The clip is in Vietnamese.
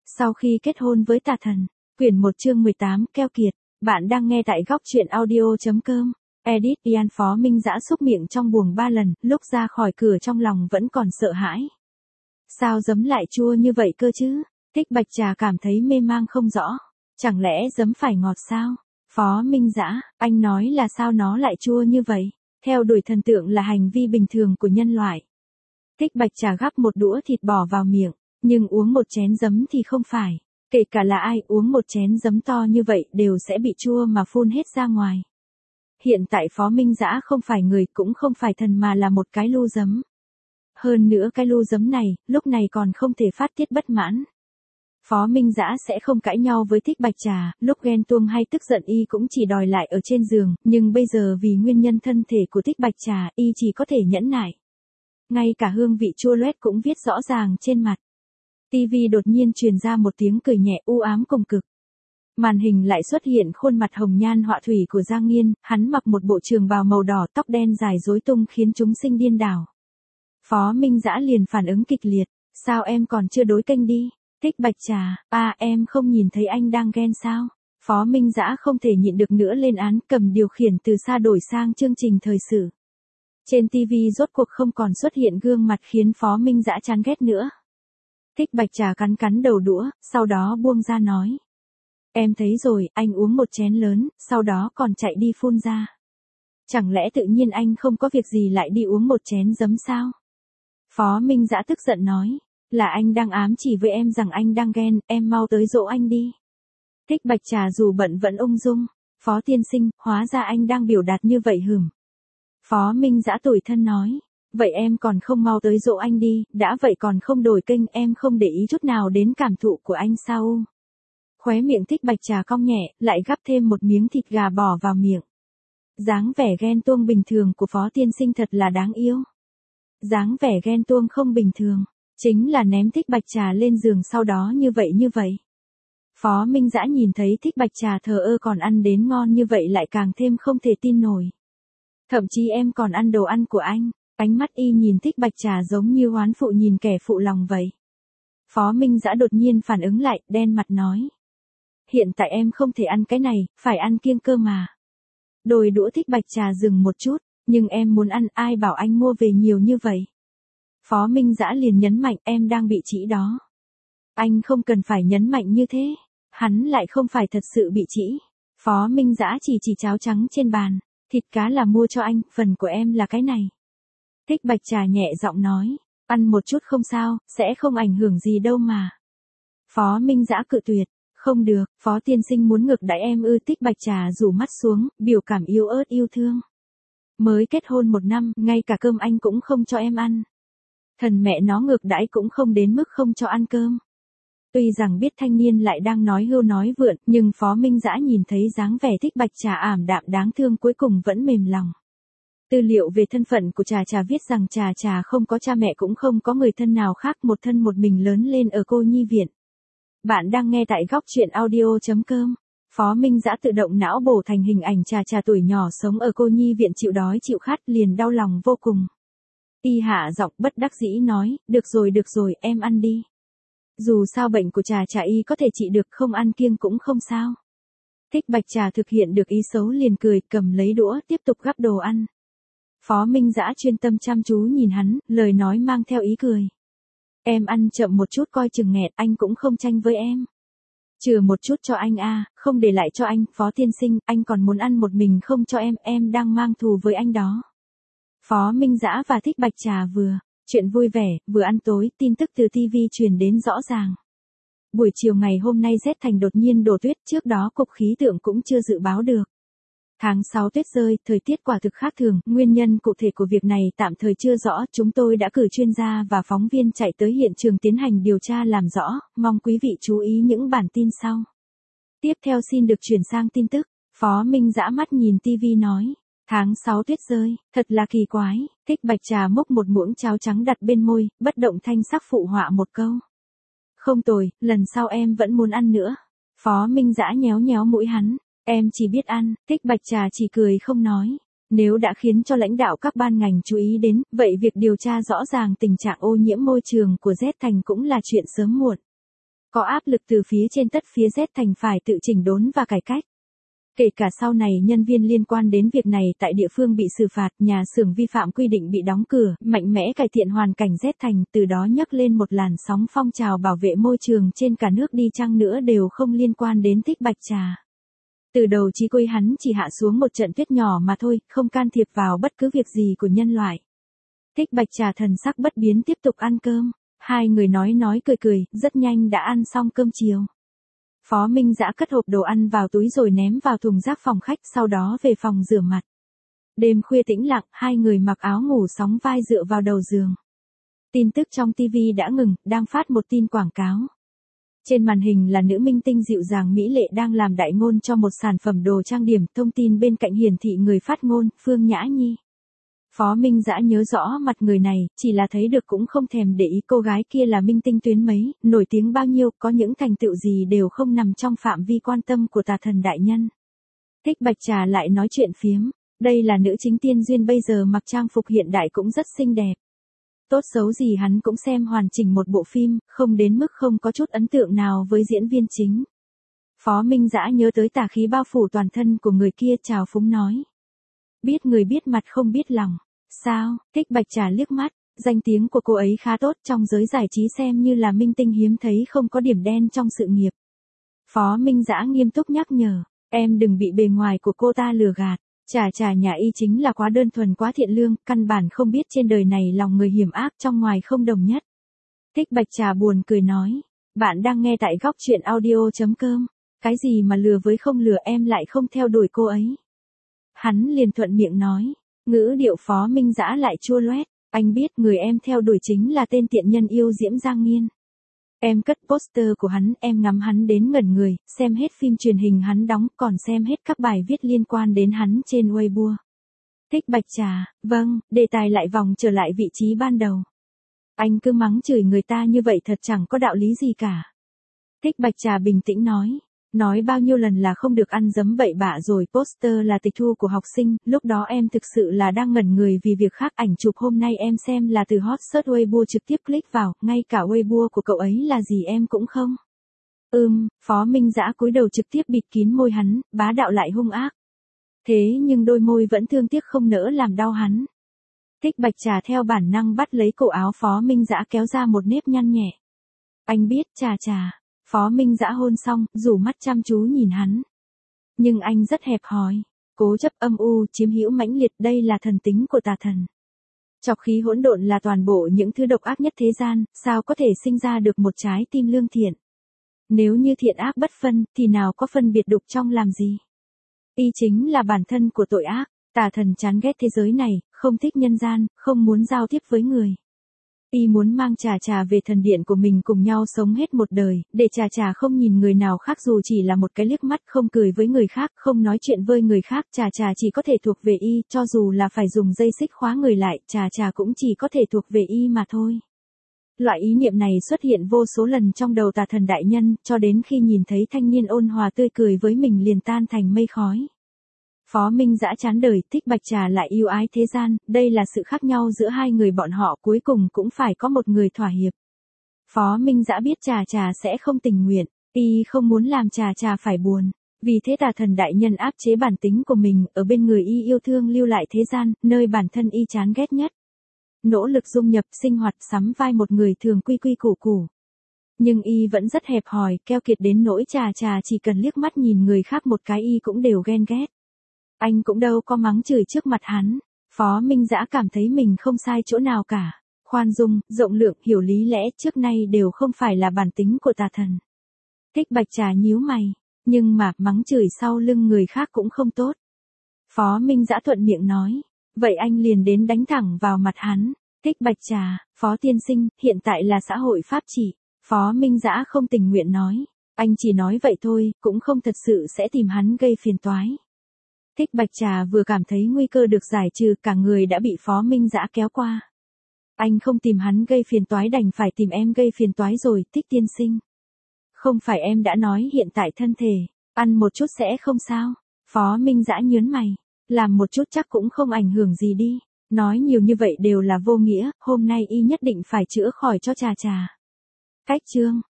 Sau khi kết hôn với tà thần, quyển 1 chương 18 keo kiệt, bạn đang nghe tại góc truyện audio.com. Edit Ian. Phó Minh Dã xúc miệng trong buồng 3 lần, lúc ra khỏi cửa trong lòng vẫn còn sợ hãi. Sao giấm lại chua như vậy cơ chứ? Thích Bạch Trà cảm thấy mê mang không rõ. Chẳng lẽ giấm phải ngọt sao? Phó Minh Dã, anh nói là sao nó lại chua như vậy? Theo đuổi thần tượng là hành vi bình thường của nhân loại. Thích Bạch Trà gắp một đũa thịt bò vào miệng, nhưng uống một chén giấm thì không phải. Kể cả là ai uống một chén giấm to như vậy đều sẽ bị chua mà phun hết ra ngoài. Hiện tại Phó Minh Dã không phải người cũng không phải thần mà là một cái lu giấm. Hơn nữa cái lu giấm này, lúc này còn không thể phát tiết bất mãn. Phó Minh Dã sẽ không cãi nhau với Thích Bạch Trà, lúc ghen tuông hay tức giận y cũng chỉ đòi lại ở trên giường, nhưng bây giờ vì nguyên nhân thân thể của Thích Bạch Trà, y chỉ có thể nhẫn nại. Ngay cả hương vị chua loét cũng viết rõ ràng trên mặt. TV đột nhiên truyền ra một tiếng cười nhẹ u ám cùng cực. Màn hình lại xuất hiện khuôn mặt hồng nhan họa thủy của Giang Nghiên, hắn mặc một bộ trường bào màu đỏ, tóc đen dài rối tung khiến chúng sinh điên đảo. Phó Minh Dã liền phản ứng kịch liệt, sao em còn chưa đối kênh đi? Thích Bạch Trà, em không nhìn thấy anh đang ghen sao? Phó Minh Dã không thể nhịn được nữa lên án, cầm điều khiển từ xa đổi sang chương trình thời sự. Trên TV rốt cuộc không còn xuất hiện gương mặt khiến Phó Minh Dã chán ghét nữa. Thích Bạch Trà cắn cắn đầu đũa, sau đó buông ra nói. Em thấy rồi, anh uống một chén lớn, sau đó còn chạy đi phun ra. Chẳng lẽ tự nhiên anh không có việc gì lại đi uống một chén giấm sao? Phó Minh Dã tức giận nói, là anh đang ám chỉ với em rằng anh đang ghen, em mau tới dỗ anh đi. Thích Bạch Trà dù bận vẫn ung dung, Phó tiên sinh, hóa ra anh đang biểu đạt như vậy hửm. Phó Minh Dã tủi thân nói, vậy em còn không mau tới dỗ anh đi, đã vậy còn không đổi kênh, em không để ý chút nào đến cảm thụ của anh sao? Khóe miệng Thích Bạch Trà cong nhẹ, lại gắp thêm một miếng thịt gà bỏ vào miệng. Dáng vẻ ghen tuông bình thường của Phó tiên sinh thật là đáng yêu. Dáng vẻ ghen tuông không bình thường, chính là ném Thích Bạch Trà lên giường sau đó như vậy. Phó Minh Dã nhìn thấy Thích Bạch Trà thờ ơ còn ăn đến ngon như vậy lại càng thêm không thể tin nổi. Thậm chí em còn ăn đồ ăn của anh. Ánh mắt y nhìn Thích Bạch Trà giống như oán phụ nhìn kẻ phụ lòng vậy. Phó Minh Dã đột nhiên phản ứng lại, đen mặt nói. Hiện tại em không thể ăn cái này, phải ăn kiêng cơ mà. Đôi đũa Thích Bạch Trà dừng một chút, nhưng em muốn ăn, ai bảo anh mua về nhiều như vậy. Phó Minh Dã liền nhấn mạnh, em đang bị trĩ đó. Anh không cần phải nhấn mạnh như thế, hắn lại không phải thật sự bị trĩ. Phó Minh Dã chỉ cháo trắng trên bàn, thịt cá là mua cho anh, phần của em là cái này. Thích Bạch Trà nhẹ giọng nói, ăn một chút không sao, sẽ không ảnh hưởng gì đâu mà. Phó Minh Dã cự tuyệt, không được, Phó tiên sinh muốn ngược đãi em ư? Thích Bạch Trà rủ mắt xuống, biểu cảm yếu ớt yêu thương. Mới kết hôn 1 năm, ngay cả cơm anh cũng không cho em ăn. Thần mẹ nó ngược đãi cũng không đến mức không cho ăn cơm. Tuy rằng biết thanh niên lại đang nói hưu nói vượn, nhưng Phó Minh Dã nhìn thấy dáng vẻ Thích Bạch Trà ảm đạm đáng thương cuối cùng vẫn mềm lòng. Tư liệu về thân phận của Trà viết rằng Trà không có cha mẹ cũng không có người thân nào khác, một thân một mình lớn lên ở cô nhi viện. Bạn đang nghe tại góc truyện audio.com. Phó Minh Dã tự động não bổ thành hình ảnh Trà tuổi nhỏ sống ở cô nhi viện chịu đói chịu khát, liền đau lòng vô cùng. Y hạ giọng bất đắc dĩ nói, được rồi, em ăn đi. Dù sao bệnh của Trà y có thể trị được, không ăn kiêng cũng không sao. Thích Bạch Trà thực hiện được ý xấu liền cười, cầm lấy đũa tiếp tục gắp đồ ăn. Phó Minh Dã chuyên tâm chăm chú nhìn hắn, lời nói mang theo ý cười. Em ăn chậm một chút coi chừng nghẹt, anh cũng không tranh với em. Chừa một chút cho anh không để lại cho anh. Phó tiên sinh, anh còn muốn ăn một mình không cho em đang mang thù với anh đó. Phó Minh Dã và Thích Bạch Trà vừa chuyện vui vẻ, vừa ăn tối, tin tức từ TV truyền đến rõ ràng. Buổi chiều ngày hôm nay rét thành đột nhiên đổ tuyết, trước đó cục khí tượng cũng chưa dự báo được. Tháng 6 tuyết rơi, thời tiết quả thực khác thường, nguyên nhân cụ thể của việc này tạm thời chưa rõ, chúng tôi đã cử chuyên gia và phóng viên chạy tới hiện trường tiến hành điều tra làm rõ, mong quý vị chú ý những bản tin sau. Tiếp theo xin được chuyển sang tin tức, Phó Minh Dã mắt nhìn TV nói. Tháng 6 tuyết rơi, thật là kỳ quái. Thích Bạch Trà múc một muỗng cháo trắng đặt bên môi, bất động thanh sắc phụ họa một câu. Không tồi, lần sau em vẫn muốn ăn nữa. Phó Minh Dã nhéo mũi hắn. Em chỉ biết ăn. Thích Bạch Trà chỉ cười không nói. Nếu đã khiến cho lãnh đạo các ban ngành chú ý đến, vậy việc điều tra rõ ràng tình trạng ô nhiễm môi trường của Z Thành cũng là chuyện sớm muộn. có áp lực từ phía trên tất phía Z thành phải tự chỉnh đốn và cải cách. Kể cả sau này nhân viên liên quan đến việc này tại địa phương bị xử phạt, nhà xưởng vi phạm quy định bị đóng cửa, mạnh mẽ cải thiện hoàn cảnh Z thành, từ đó nhấc lên một làn sóng phong trào bảo vệ môi trường trên cả nước đi chăng nữa đều không liên quan đến Thích Bạch Trà. Từ đầu chí cuối hắn chỉ hạ xuống một trận tuyết nhỏ mà thôi, không can thiệp vào bất cứ việc gì của nhân loại. Thích Bạch Trà thần sắc bất biến tiếp tục ăn cơm. Hai người nói cười cười, rất nhanh đã ăn xong cơm chiều. Phó Minh Dã cất hộp đồ ăn vào túi rồi ném vào thùng rác phòng khách, sau đó về phòng rửa mặt. Đêm khuya tĩnh lặng, hai người mặc áo ngủ sóng vai dựa vào đầu giường. Tin tức trong TV đã ngừng, đang phát một tin quảng cáo. Trên màn hình là nữ minh tinh dịu dàng mỹ lệ đang làm đại ngôn cho một sản phẩm đồ trang điểm, thông tin bên cạnh hiển thị người phát ngôn, Phương Nhã Nhi. Phó Minh Dã nhớ rõ mặt người này, chỉ là thấy được cũng không thèm để ý cô gái kia là minh tinh tuyến mấy, nổi tiếng bao nhiêu, có những thành tựu gì đều không nằm trong phạm vi quan tâm của Tà Thần đại nhân. Thích Bạch Trà lại nói chuyện phiếm, đây là nữ chính tiên duyên bây giờ mặc trang phục hiện đại cũng rất xinh đẹp. Tốt xấu gì hắn cũng xem hoàn chỉnh một bộ phim, không đến mức không có chút ấn tượng nào với diễn viên chính. Phó Minh Dã nhớ tới tà khí bao phủ toàn thân của người kia, trào phúng nói. Biết người biết mặt không biết lòng. Sao? Thích Bạch Trà liếc mắt, danh tiếng của cô ấy khá tốt, trong giới giải trí xem như là minh tinh hiếm thấy không có điểm đen trong sự nghiệp. Phó Minh Dã nghiêm túc nhắc nhở, em đừng bị bề ngoài của cô ta lừa gạt. Trà nhà y chính là quá đơn thuần, quá thiện lương, căn bản không biết trên đời này lòng người hiểm ác, trong ngoài không đồng nhất. Thích Bạch Trà buồn cười nói, bạn đang nghe tại góc truyện audio.com. Cái gì mà lừa với không lừa, em lại không theo đuổi cô ấy. Hắn liền thuận miệng nói. Ngữ điệu Phó Minh Dã lại chua loét, anh biết người em theo đuổi chính là tên tiện nhân yêu Diễm Giang Nghiên. Em cất poster của hắn, em ngắm hắn đến ngẩn người, xem hết phim truyền hình hắn đóng, còn xem hết các bài viết liên quan đến hắn trên Weibo. Thích Bạch Trà, vâng, đề tài lại vòng trở lại vị trí ban đầu. Anh cứ mắng chửi người ta như vậy thật chẳng có đạo lý gì cả. Thích Bạch Trà bình tĩnh nói bao nhiêu lần là không được ăn dấm bậy bạ rồi, poster là tịch thu của học sinh, lúc đó em thực sự là đang ngẩn người vì việc khác, ảnh chụp hôm nay em xem là từ hot search Weibo trực tiếp click vào, ngay cả Weibo của cậu ấy là gì em cũng không. Phó Minh Dã cúi đầu trực tiếp bịt kín môi hắn, bá đạo lại hung ác. Thế nhưng đôi môi vẫn thương tiếc không nỡ làm đau hắn. Thích Bạch Trà theo bản năng bắt lấy cổ áo Phó Minh Dã kéo ra một nếp nhăn nhẹ. Anh biết, Trà. Phó Minh Dã hôn xong, rủ mắt chăm chú nhìn hắn. Nhưng anh rất hẹp hòi, cố chấp âm u, chiếm hữu mãnh liệt, đây là thần tính của Tà Thần. Trọc khí hỗn độn là toàn bộ những thứ độc ác nhất thế gian, sao có thể sinh ra được một trái tim lương thiện? Nếu như thiện ác bất phân, thì nào có phân biệt đục trong làm gì? Y chính là bản thân của tội ác, Tà Thần chán ghét thế giới này, không thích nhân gian, không muốn giao tiếp với người. Y muốn mang Trà về thần điện của mình cùng nhau sống hết một đời, để Trà không nhìn người nào khác dù chỉ là một cái liếc mắt, không cười với người khác, không nói chuyện với người khác, Trà chỉ có thể thuộc về Y, cho dù là phải dùng dây xích khóa người lại, Trà cũng chỉ có thể thuộc về Y mà thôi. Loại ý niệm này xuất hiện vô số lần trong đầu Tà Thần đại nhân, cho đến khi nhìn thấy thanh niên ôn hòa tươi cười với mình liền tan thành mây khói. Phó Minh Dã chán đời, Thích Bạch Trà lại yêu ái thế gian, đây là sự khác nhau giữa hai người bọn họ, cuối cùng cũng phải có một người thỏa hiệp. Phó Minh Dã biết Trà sẽ không tình nguyện, y không muốn làm Trà phải buồn. Vì thế Tà Thần đại nhân áp chế bản tính của mình, ở bên người y yêu thương lưu lại thế gian, nơi bản thân y chán ghét nhất. Nỗ lực dung nhập, sinh hoạt, sắm vai một người thường quy củ. Nhưng y vẫn rất hẹp hòi, keo kiệt đến nỗi Trà chỉ cần liếc mắt nhìn người khác một cái y cũng đều ghen ghét. Anh cũng đâu có mắng chửi trước mặt hắn. Phó Minh Dã cảm thấy mình không sai chỗ nào cả. Khoan dung, rộng lượng, hiểu lý lẽ trước nay đều không phải là bản tính của Tà Thần. Thích Bạch Trà nhíu mày. Nhưng mà, mắng chửi sau lưng người khác cũng không tốt. Phó Minh Dã thuận miệng nói. Vậy anh liền đến đánh thẳng vào mặt hắn. Thích Bạch Trà, Phó tiên sinh, hiện tại là xã hội pháp trị. Phó Minh Dã không tình nguyện nói. Anh chỉ nói vậy thôi, cũng không thật sự sẽ tìm hắn gây phiền toái. Thích Bạch Trà vừa cảm thấy nguy cơ được giải trừ, cả người đã bị Phó Minh Dã kéo qua. Anh không tìm hắn gây phiền toái đành phải tìm em gây phiền toái rồi, Thích tiên sinh. Không phải em đã nói hiện tại thân thể, ăn một chút sẽ không sao. Phó Minh Dã nhớn mày, làm một chút chắc cũng không ảnh hưởng gì đi. Nói nhiều như vậy đều là vô nghĩa, hôm nay y nhất định phải chữa khỏi cho Trà. Cách chương